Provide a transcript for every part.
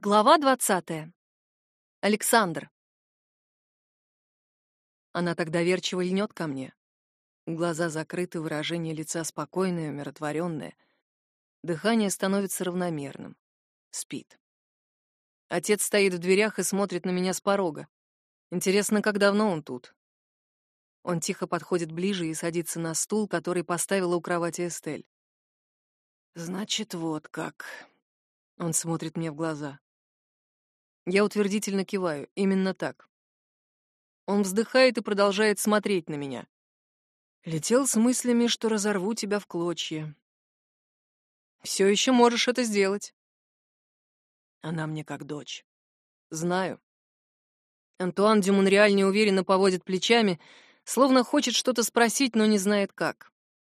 Глава 20. Александр. Она так доверчиво льнет ко мне. Глаза закрыты, выражение лица спокойное, умиротворенное. Дыхание становится равномерным. Спит. Отец стоит в дверях и смотрит на меня с порога. Интересно, как давно он тут? Он тихо подходит ближе и садится на стул, который поставила у кровати Эстель. «Значит, вот как...» Он смотрит мне в глаза. Я утвердительно киваю. Именно так. Он вздыхает и продолжает смотреть на меня. Летел с мыслями, что разорву тебя в клочья. Все еще можешь это сделать. Она мне как дочь. Знаю. Антуан де Монреаль неуверенно поводит плечами, словно хочет что-то спросить, но не знает как.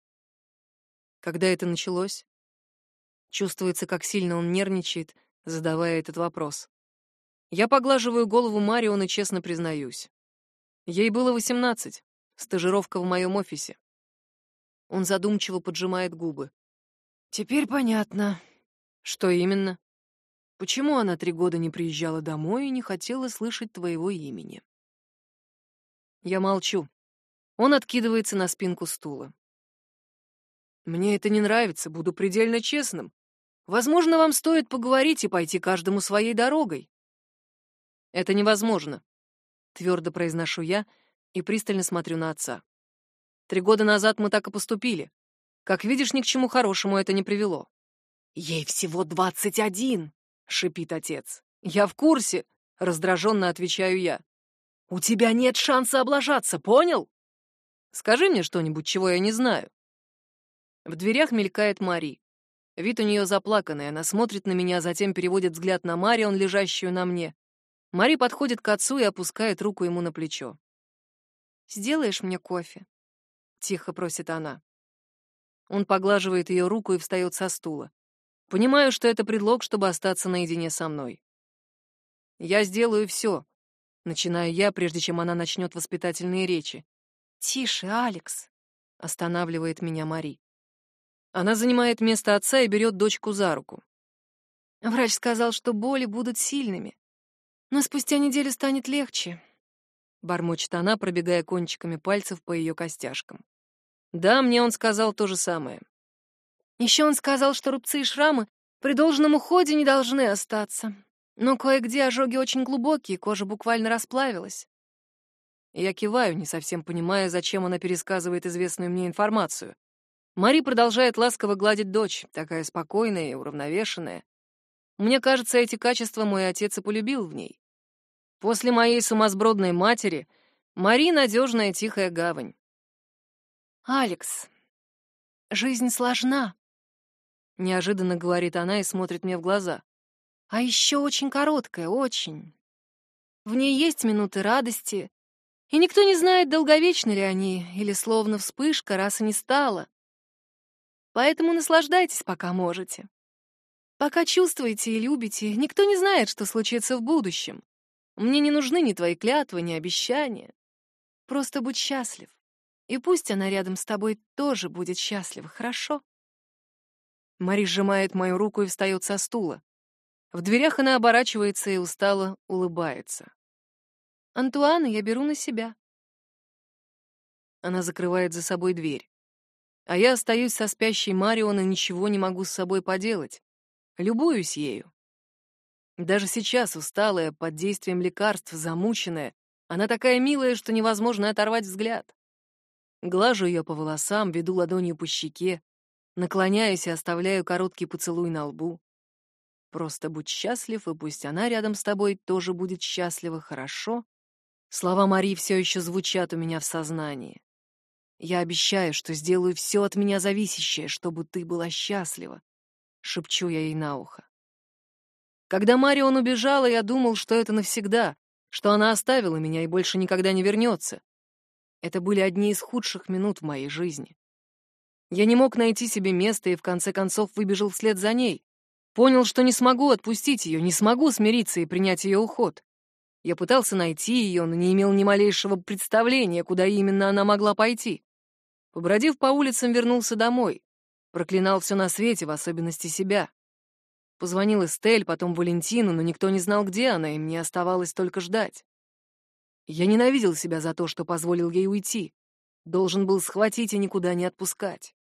Когда это началось? Чувствуется, как сильно он нервничает, задавая этот вопрос. Я поглаживаю голову Марион и честно признаюсь. Ей было 18, стажировка в моем офисе. Он задумчиво поджимает губы. Теперь понятно. Что именно? Почему она 3 года не приезжала домой и не хотела слышать твоего имени? Я молчу. Он откидывается на спинку стула. Мне это не нравится, буду предельно честным. Возможно, вам стоит поговорить и пойти каждому своей дорогой. Это невозможно, твердо произношу я и пристально смотрю на отца. 3 года назад мы так и поступили. Как видишь, ни к чему хорошему это не привело. Ей всего 21, шипит отец. Я в курсе, раздраженно отвечаю я. У тебя нет шанса облажаться, понял? Скажи мне что-нибудь, чего я не знаю. В дверях мелькает Мари. Вид у нее заплаканный, она смотрит на меня, затем переводит взгляд на Марион, лежащую на мне. Мари подходит к отцу и опускает руку ему на плечо. «Сделаешь мне кофе?» — тихо просит она. Он поглаживает ее руку и встает со стула. Понимаю, что это предлог, чтобы остаться наедине со мной. «Я сделаю все», — начинаю я, прежде чем она начнет воспитательные речи. «Тише, Алекс», — останавливает меня Мари. Она занимает место отца и берет дочку за руку. Врач сказал, что боли будут сильными. Но спустя неделю станет легче, — бормочет она, пробегая кончиками пальцев по ее костяшкам. Да, мне он сказал то же самое. Еще он сказал, что рубцы и шрамы при должном уходе не должны остаться. Но кое-где ожоги очень глубокие, кожа буквально расплавилась. Я киваю, не совсем понимая, зачем она пересказывает известную мне информацию. Мари продолжает ласково гладить дочь, такая спокойная и уравновешенная. Мне кажется, эти качества мой отец и полюбил в ней. После моей сумасбродной матери Мари — надежная тихая гавань. «Алекс, жизнь сложна», — неожиданно говорит она и смотрит мне в глаза. «А еще очень короткая, очень. В ней есть минуты радости, и никто не знает, долговечны ли они, или словно вспышка, раз и не стало. Поэтому наслаждайтесь, пока можете. Пока чувствуете и любите, никто не знает, что случится в будущем. Мне не нужны ни твои клятвы, ни обещания. Просто будь счастлив. И пусть она рядом с тобой тоже будет счастлива, хорошо?» Мари сжимает мою руку и встает со стула. В дверях она оборачивается и устало улыбается. «Антуана я беру на себя». Она закрывает за собой дверь. А я остаюсь со спящей Марион и ничего не могу с собой поделать. Любуюсь ею. Даже сейчас, усталая, под действием лекарств, замученная, она такая милая, что невозможно оторвать взгляд. Глажу ее по волосам, веду ладонью по щеке, наклоняюсь и оставляю короткий поцелуй на лбу. Просто будь счастлив, и пусть она рядом с тобой тоже будет счастлива, хорошо? Слова Мари все еще звучат у меня в сознании. Я обещаю, что сделаю все от меня зависящее, чтобы ты была счастлива, шепчу я ей на ухо. Когда Марион убежала, я думал, что это навсегда, что она оставила меня и больше никогда не вернется. Это были одни из худших минут в моей жизни. Я не мог найти себе места и в конце концов выбежал вслед за ней. Понял, что не смогу отпустить ее, не смогу смириться и принять ее уход. Я пытался найти ее, но не имел ни малейшего представления, куда именно она могла пойти. Побродив по улицам, вернулся домой. Проклинал все на свете, в особенности себя. Позвонил Эстель, потом Валентину, но никто не знал, где она, и мне оставалось только ждать. Я ненавидел себя за то, что позволил ей уйти. Должен был схватить и никуда не отпускать.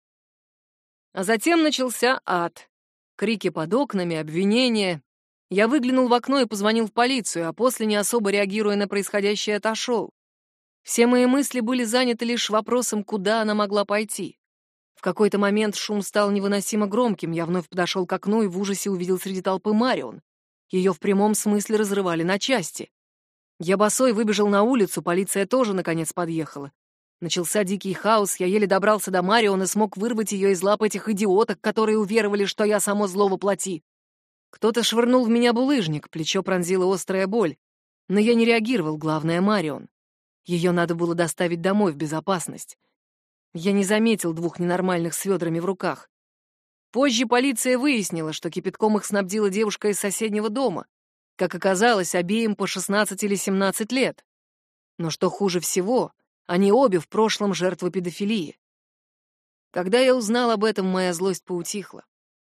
А затем начался ад. Крики под окнами, обвинения. Я выглянул в окно и позвонил в полицию, а после, не особо реагируя на происходящее, отошел. Все мои мысли были заняты лишь вопросом, куда она могла пойти. В какой-то момент шум стал невыносимо громким, я вновь подошел к окну и в ужасе увидел среди толпы Марион. Ее в прямом смысле разрывали на части. Я босой выбежал на улицу, полиция тоже, наконец, подъехала. Начался дикий хаос, я еле добрался до Марион и смог вырвать ее из лап этих идиоток, которые уверовали, что я само зло воплоти. Кто-то швырнул в меня булыжник, плечо пронзила острая боль. Но я не реагировал, главное — Марион. Ее надо было доставить домой в безопасность. Я не заметил двух ненормальных с ведрами в руках. Позже полиция выяснила, что кипятком их снабдила девушка из соседнего дома. Как оказалось, обеим по 16 или 17 лет. Но что хуже всего, они обе в прошлом жертвы педофилии. Когда я узнал об этом, моя злость поутихла.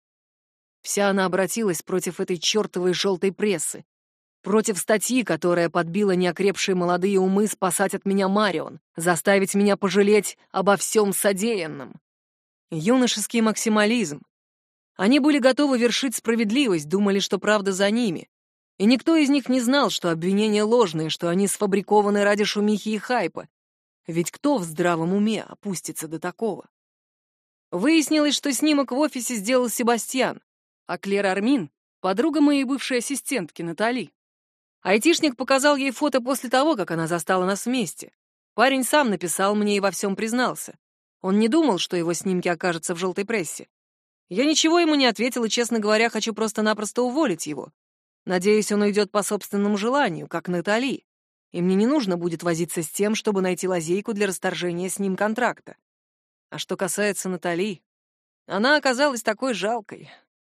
Вся она обратилась против этой чертовой желтой прессы, против статьи, которая подбила неокрепшие молодые умы спасать от меня Марион, заставить меня пожалеть обо всем содеянном. Юношеский максимализм. Они были готовы вершить справедливость, думали, что правда за ними. И никто из них не знал, что обвинения ложные, что они сфабрикованы ради шумихи и хайпа. Ведь кто в здравом уме опустится до такого? Выяснилось, что снимок в офисе сделал Себастьян, а Клер Армин — подруга моей бывшей ассистентки Натали. Айтишник показал ей фото после того, как она застала нас вместе. Парень сам написал мне и во всем признался. Он не думал, что его снимки окажутся в желтой прессе. Я ничего ему не ответил и, честно говоря, хочу просто-напросто уволить его. Надеюсь, он уйдет по собственному желанию, как Натали. И мне не нужно будет возиться с тем, чтобы найти лазейку для расторжения с ним контракта. А что касается Натали, она оказалась такой жалкой.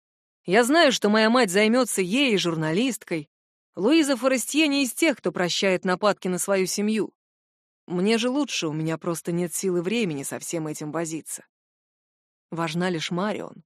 Я знаю, что моя мать займется ей, журналисткой. Луиза Форестье не из тех, кто прощает нападки на свою семью. Мне же лучше, у меня просто нет сил и времени со всем этим возиться. Важна лишь Марион.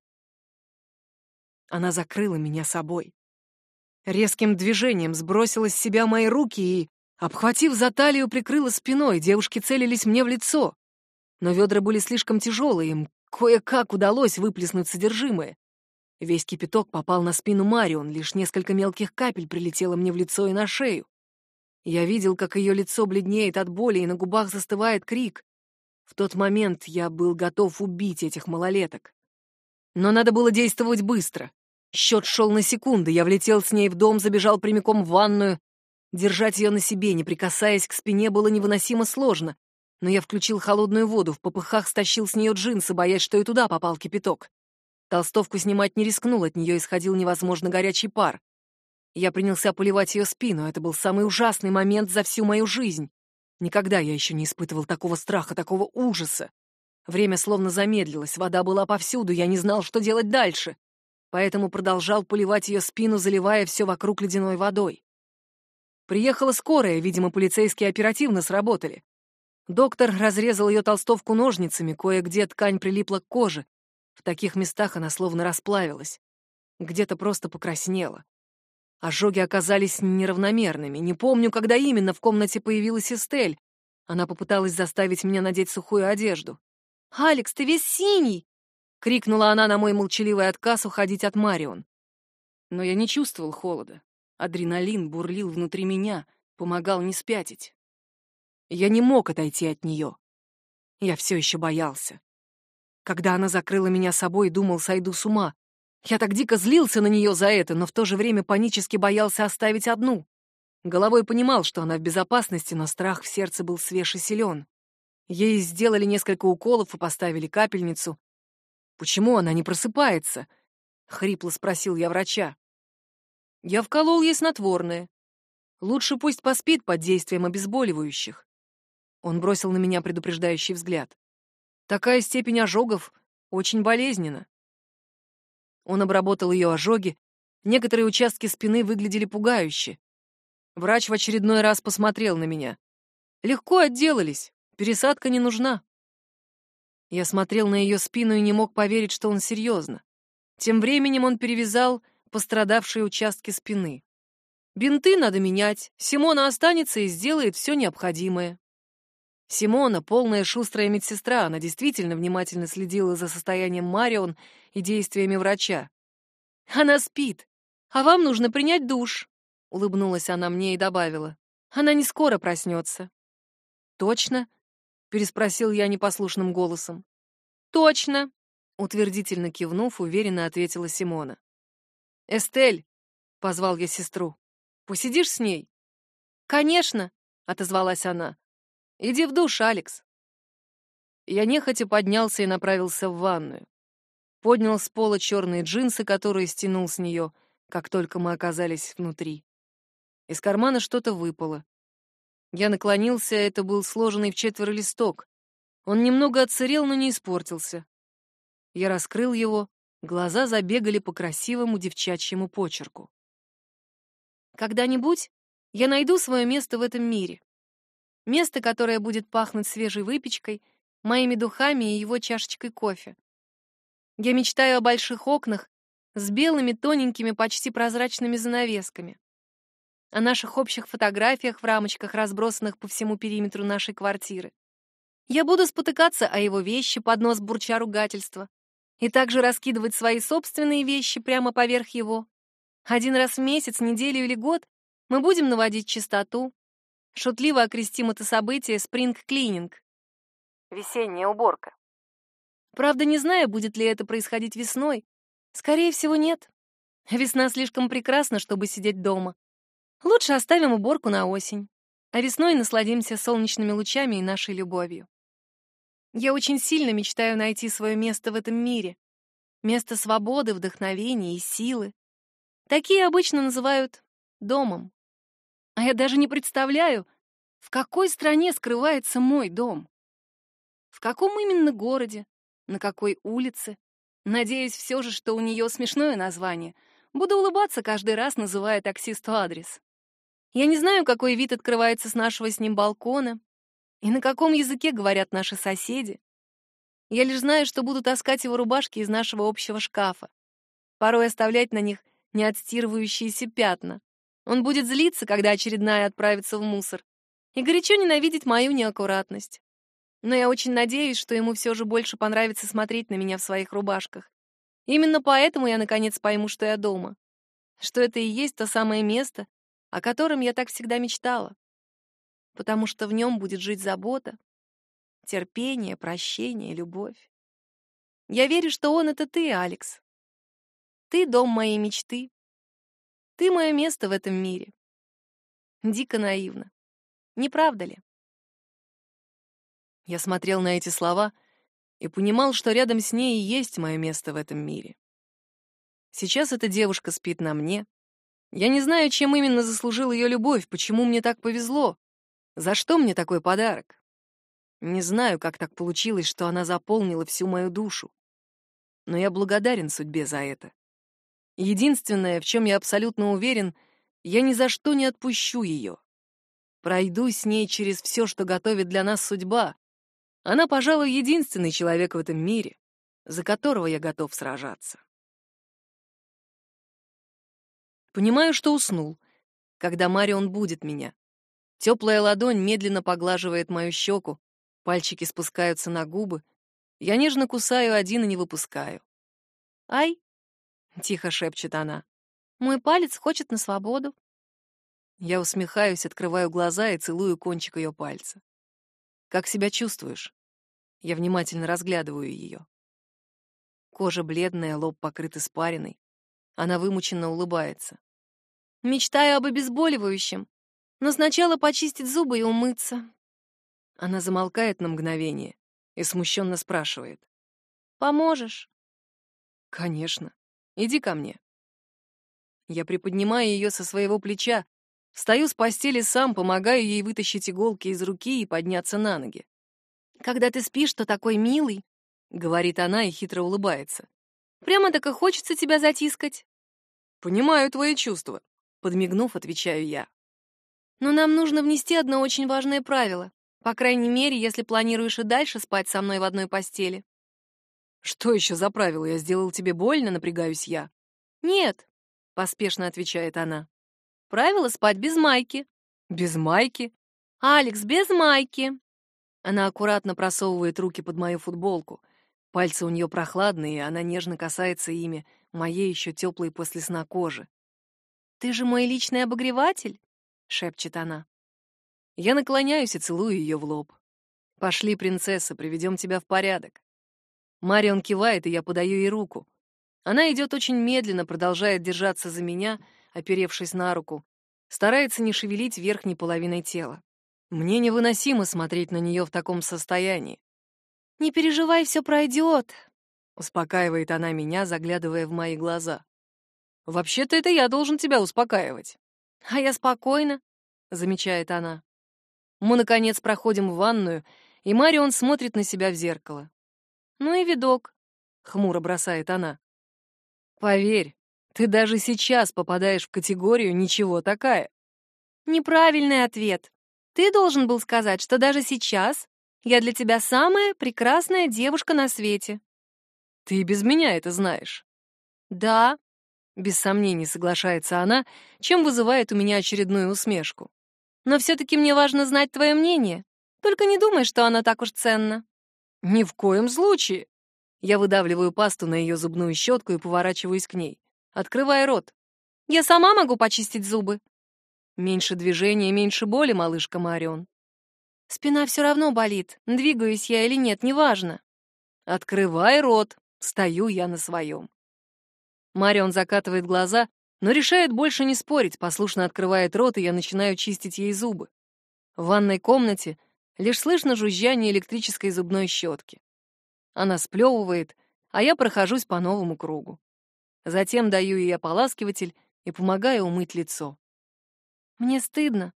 Она закрыла меня собой. Резким движением сбросила с себя мои руки и, обхватив за талию, прикрыла спиной. Девушки целились мне в лицо. Но ведра были слишком тяжелые, им кое-как удалось выплеснуть содержимое. Весь кипяток попал на спину Марион, лишь несколько мелких капель прилетело мне в лицо и на шею. Я видел, как ее лицо бледнеет от боли, и на губах застывает крик. В тот момент я был готов убить этих малолеток. Но надо было действовать быстро. Счет шел на секунды, я влетел с ней в дом, забежал прямиком в ванную. Держать ее на себе, не прикасаясь к спине, было невыносимо сложно. Но я включил холодную воду, в попыхах стащил с нее джинсы, боясь, что и туда попал кипяток. Толстовку снимать не рискнул, от нее исходил невозможно горячий пар. Я принялся поливать ее спину, это был самый ужасный момент за всю мою жизнь. Никогда я еще не испытывал такого страха, такого ужаса. Время словно замедлилось, вода была повсюду, я не знал, что делать дальше. Поэтому продолжал поливать ее спину, заливая все вокруг ледяной водой. Приехала скорая, видимо, полицейские оперативно сработали. Доктор разрезал ее толстовку ножницами, кое-где ткань прилипла к коже. В таких местах она словно расплавилась. Где-то просто покраснела. Ожоги оказались неравномерными. Не помню, когда именно в комнате появилась Эстель. Она попыталась заставить меня надеть сухую одежду. «Алекс, ты весь синий!» — крикнула она на мой молчаливый отказ уходить от Марион. Но я не чувствовал холода. Адреналин бурлил внутри меня, помогал не спятить. Я не мог отойти от нее. Я все еще боялся. Когда она закрыла меня собой, думал, сойду с ума. Я так дико злился на нее за это, но в то же время панически боялся оставить одну. Головой понимал, что она в безопасности, но страх в сердце был свеж и силен. Ей сделали несколько уколов и поставили капельницу. «Почему она не просыпается?» — хрипло спросил я врача. Я вколол ей снотворное. Лучше пусть поспит под действием обезболивающих. Он бросил на меня предупреждающий взгляд. Такая степень ожогов очень болезненна. Он обработал ее ожоги. Некоторые участки спины выглядели пугающе. Врач в очередной раз посмотрел на меня. Легко отделались, пересадка не нужна. Я смотрел на ее спину и не мог поверить, что он серьезно. Тем временем он перевязал пострадавшие участки спины. Бинты надо менять, Симона останется и сделает все необходимое. Симона — полная шустрая медсестра, она действительно внимательно следила за состоянием Марион и действиями врача. «Она спит, а вам нужно принять душ», — улыбнулась она мне и добавила. «Она не скоро проснется». «Точно?» — переспросил я непослушным голосом. «Точно!» — утвердительно кивнув, уверенно ответила Симона. «Эстель!» — позвал я сестру. «Посидишь с ней?» «Конечно!» — отозвалась она. «Иди в душ, Алекс». Я нехотя поднялся и направился в ванную. Поднял с пола черные джинсы, которые стянул с нее, как только мы оказались внутри. Из кармана что-то выпало. Я наклонился, это был сложенный в 4 листок. Он немного отсырел, но не испортился. Я раскрыл его, глаза забегали по красивому девчачьему почерку. «Когда-нибудь я найду свое место в этом мире. Место, которое будет пахнуть свежей выпечкой, моими духами и его чашечкой кофе. Я мечтаю о больших окнах с белыми, тоненькими, почти прозрачными занавесками, о наших общих фотографиях в рамочках, разбросанных по всему периметру нашей квартиры. Я буду спотыкаться о его вещи, под нос бурча ругательства, и также раскидывать свои собственные вещи прямо поверх его. 1 раз в месяц, неделю или год мы будем наводить чистоту. Шутливо окрестим это событие спринг-клининг. Весенняя уборка. Правда, не знаю, будет ли это происходить весной. Скорее всего, нет. Весна слишком прекрасна, чтобы сидеть дома. Лучше оставим уборку на осень, а весной насладимся солнечными лучами и нашей любовью. Я очень сильно мечтаю найти свое место в этом мире. Место свободы, вдохновения и силы. Такие обычно называют домом. А я даже не представляю, в какой стране скрывается мой дом. В каком именно городе, на какой улице. Надеюсь все же, что у нее смешное название. Буду улыбаться каждый раз, называя таксисту адрес. Я не знаю, какой вид открывается с нашего с ним балкона и на каком языке говорят наши соседи. Я лишь знаю, что буду таскать его рубашки из нашего общего шкафа, порой оставлять на них неотстирывающиеся пятна. Он будет злиться, когда очередная отправится в мусор, и горячо ненавидеть мою неаккуратность. Но я очень надеюсь, что ему все же больше понравится смотреть на меня в своих рубашках. Именно поэтому я наконец пойму, что я дома, что это и есть то самое место, о котором я так всегда мечтала, потому что в нем будет жить забота, терпение, прощение, любовь. Я верю, что он — это ты, Алекс. Ты — дом моей мечты. Ты — мое место в этом мире. Дико наивно. Не правда ли? Я смотрел на эти слова и понимал, что рядом с ней и есть мое место в этом мире. Сейчас эта девушка спит на мне. Я не знаю, чем именно заслужил ее любовь, почему мне так повезло, за что мне такой подарок. Не знаю, как так получилось, что она заполнила всю мою душу. Но я благодарен судьбе за это. Единственное, в чем я абсолютно уверен, я ни за что не отпущу ее. Пройду с ней через все, что готовит для нас судьба. Она, пожалуй, единственный человек в этом мире, за которого я готов сражаться. Понимаю, что уснул, когда Марион будет меня. Теплая ладонь медленно поглаживает мою щеку, пальчики спускаются на губы. Я нежно кусаю один и не выпускаю. «Ай!» — тихо шепчет она. «Мой палец хочет на свободу». Я усмехаюсь, открываю глаза и целую кончик ее пальца. «Как себя чувствуешь?» Я внимательно разглядываю ее. Кожа бледная, лоб покрыт испариной. Она вымученно улыбается. «Мечтаю об обезболивающем, но сначала почистить зубы и умыться». Она замолкает на мгновение и смущенно спрашивает. «Поможешь?» «Конечно. Иди ко мне». Я приподнимаю ее со своего плеча, встаю с постели сам, помогаю ей вытащить иголки из руки и подняться на ноги. «Когда ты спишь, то такой милый», — говорит она и хитро улыбается. «Прямо так и хочется тебя затискать». «Понимаю твои чувства», — подмигнув, отвечаю я. «Но нам нужно внести одно очень важное правило, по крайней мере, если планируешь и дальше спать со мной в одной постели». «Что еще за правило? Я сделал тебе больно?» — напрягаюсь я. «Нет, поспешно отвечает она. Правило спать без майки. Без майки? Алекс, без майки. Она аккуратно просовывает руки под мою футболку. Пальцы у нее прохладные, и она нежно касается ими моей еще теплой после сна кожи. «Ты же мой личный обогреватель?» — шепчет она. Я наклоняюсь и целую ее в лоб. «Пошли, принцесса, приведем тебя в порядок». Марион кивает, и я подаю ей руку. Она идет очень медленно, продолжает держаться за меня, оперевшись на руку, старается не шевелить верхней половиной тела. Мне невыносимо смотреть на нее в таком состоянии. «Не переживай, все пройдет», — успокаивает она меня, заглядывая в мои глаза. «Вообще-то это я должен тебя успокаивать». «А я спокойна», — замечает она. Мы, наконец, проходим в ванную, и Марион смотрит на себя в зеркало. «Ну и видок», — хмуро бросает она. «Поверь, ты даже сейчас попадаешь в категорию «ничего такая». «Неправильный ответ. Ты должен был сказать, что даже сейчас я для тебя самая прекрасная девушка на свете». «Ты и без меня это знаешь». «Да», — без сомнений соглашается она, чем вызывает у меня очередную усмешку. «Но все-таки мне важно знать твое мнение. Только не думай, что оно так уж ценно». «Ни в коем случае». Я выдавливаю пасту на ее зубную щетку и поворачиваюсь к ней. Открывай рот. «Я сама могу почистить зубы». «Меньше движения, меньше боли, малышка Марион». «Спина все равно болит, двигаюсь я или нет, неважно». «Открывай рот». Стою я на своем. Марион закатывает глаза, но решает больше не спорить, послушно открывает рот, и я начинаю чистить ей зубы. В ванной комнате лишь слышно жужжание электрической зубной щетки. Она сплевывает, а я прохожусь по новому кругу. Затем даю ей ополаскиватель и помогаю умыть лицо. «Мне стыдно».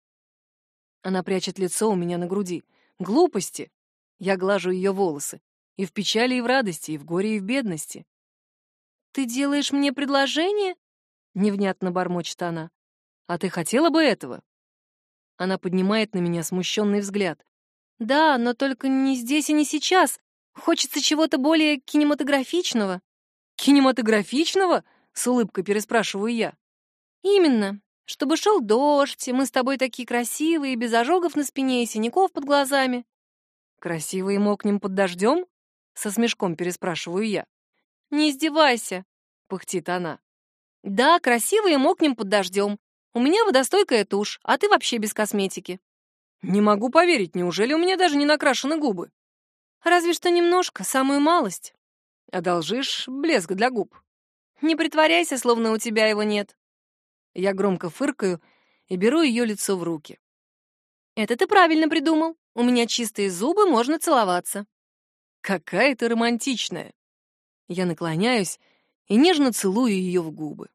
Она прячет лицо у меня на груди. «Глупости!» Я глажу ее волосы. И в печали, и в радости, и в горе, и в бедности. «Ты делаешь мне предложение?» — невнятно бормочет она. «А ты хотела бы этого?» Она поднимает на меня смущенный взгляд. «Да, но только не здесь и не сейчас. Хочется чего-то более кинематографичного». «Кинематографичного?» — с улыбкой переспрашиваю я. «Именно. Чтобы шел дождь, и мы с тобой такие красивые, без ожогов на спине и синяков под глазами». «Красивые мокнем под дождем?» — со смешком переспрашиваю я. «Не издевайся», — пыхтит она. «Да, красивые мокнем под дождем. У меня водостойкая тушь, а ты вообще без косметики». «Не могу поверить, неужели у меня даже не накрашены губы?» «Разве что немножко, самую малость». «Одолжишь блеск для губ?» «Не притворяйся, словно у тебя его нет». Я громко фыркаю и беру ее лицо в руки. «Это ты правильно придумал. У меня чистые зубы, можно целоваться». «Какая ты романтичная». Я наклоняюсь и нежно целую ее в губы.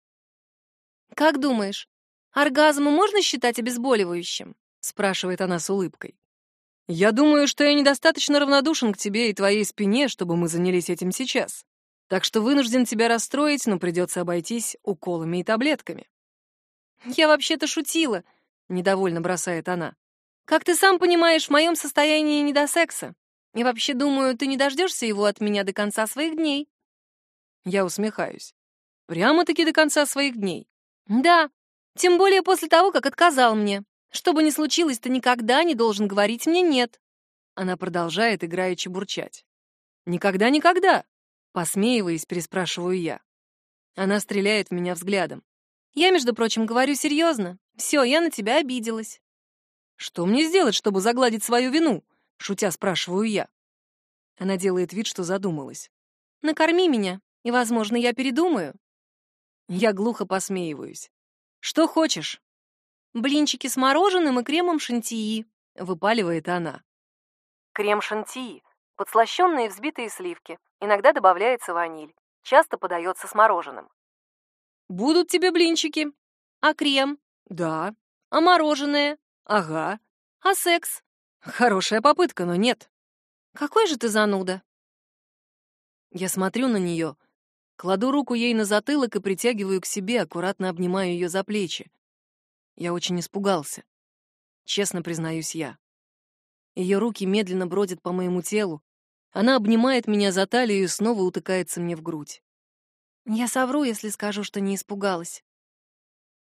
«Как думаешь, оргазм можно считать обезболивающим?» — спрашивает она с улыбкой. «Я думаю, что я недостаточно равнодушен к тебе и твоей спине, чтобы мы занялись этим сейчас. Так что вынужден тебя расстроить, но придется обойтись уколами и таблетками». «Я вообще-то шутила», — недовольно бросает она. «Как ты сам понимаешь, в моем состоянии не до секса. И вообще, думаю, ты не дождешься его от меня до конца своих дней». Я усмехаюсь. «Прямо-таки до конца своих дней?» «Да, тем более после того, как отказал мне. Что бы ни случилось, ты никогда не должен говорить мне «нет». Она продолжает играючи бурчать. «Никогда-никогда», — посмеиваясь, переспрашиваю я. Она стреляет в меня взглядом. «Я, между прочим, говорю серьезно. Все, я на тебя обиделась». «Что мне сделать, чтобы загладить свою вину?» — шутя спрашиваю я. Она делает вид, что задумалась. «Накорми меня, и, возможно, я передумаю». Я глухо посмеиваюсь. «Что хочешь?» «Блинчики с мороженым и кремом шантии», — выпаливает она. Крем шантии — подслащённые взбитые сливки. Иногда добавляется ваниль. Часто подается с мороженым. «Будут тебе блинчики?» «А крем?» «Да». «А мороженое?» «Ага». «А секс?» «Хорошая попытка, но нет». «Какой же ты зануда?» Я смотрю на нее, кладу руку ей на затылок и притягиваю к себе, аккуратно обнимаю ее за плечи. Я очень испугался. Честно признаюсь я. Ее руки медленно бродят по моему телу. Она обнимает меня за талию и снова утыкается мне в грудь. Я совру, если скажу, что не испугалась.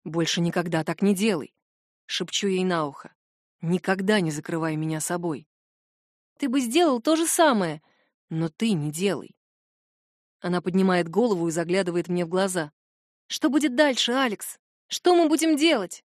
Больше никогда так не делай. Шепчу ей на ухо. Никогда не закрывай меня собой. Ты бы сделал то же самое, но ты не делай. Она поднимает голову и заглядывает мне в глаза. Что будет дальше, Алекс? Что мы будем делать?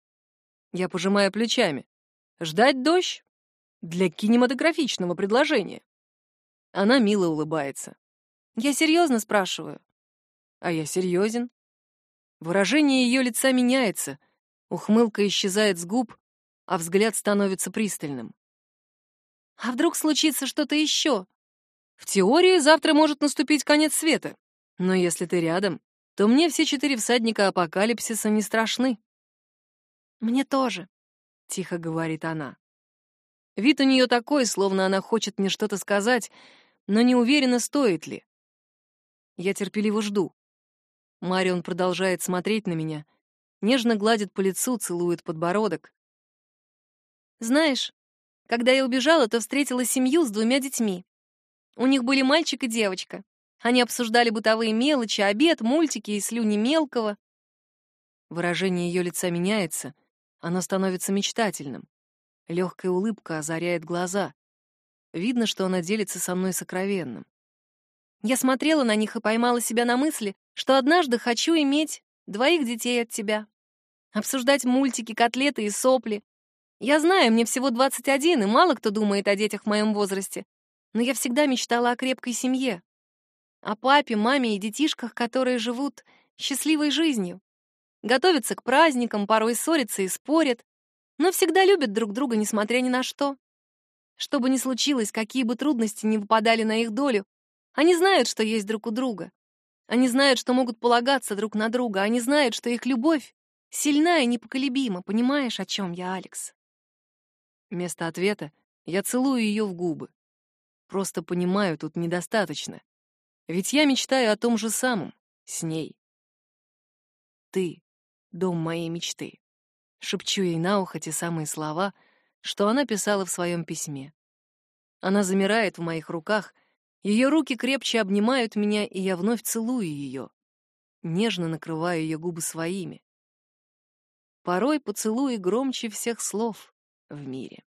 Я пожимаю плечами. Ждать дождь? Для кинематографичного предложения. Она мило улыбается. Я серьезно спрашиваю. А я серьезен. Выражение ее лица меняется, ухмылка исчезает с губ, а взгляд становится пристальным. А вдруг случится что-то еще? В теории завтра может наступить конец света. Но если ты рядом, то мне все 4 всадника апокалипсиса не страшны. Мне тоже, тихо говорит она. Вид у нее такой, словно она хочет мне что-то сказать, но не уверена, стоит ли. Я терпеливо жду. Марион продолжает смотреть на меня, нежно гладит по лицу, целует подбородок. Знаешь, когда я убежала, то встретила семью с 2 детьми. У них были мальчик и девочка. Они обсуждали бытовые мелочи, обед, мультики и слюни мелкого. Выражение ее лица меняется, оно становится мечтательным. Легкая улыбка озаряет глаза. Видно, что она делится со мной сокровенным. Я смотрела на них и поймала себя на мысли, что однажды хочу иметь 2 детей от тебя. Обсуждать мультики, котлеты и сопли. Я знаю, мне всего 21, и мало кто думает о детях в моем возрасте. Но я всегда мечтала о крепкой семье. О папе, маме и детишках, которые живут счастливой жизнью. Готовятся к праздникам, порой ссорятся и спорят, но всегда любят друг друга, несмотря ни на что. Что бы ни случилось, какие бы трудности ни выпадали на их долю, они знают, что есть друг у друга. Они знают, что могут полагаться друг на друга. Они знают, что их любовь сильна и непоколебима. Понимаешь, о чем я, Алекс? Вместо ответа я целую ее в губы. Просто понимаю, тут недостаточно. Ведь я мечтаю о том же самом с ней. Ты — дом моей мечты. Шепчу ей на ухо те самые слова, что она писала в своем письме. Она замирает в моих руках, ее руки крепче обнимают меня, и я вновь целую ее, нежно накрываю ее губы своими. Порой поцелуи громче всех слов в мире.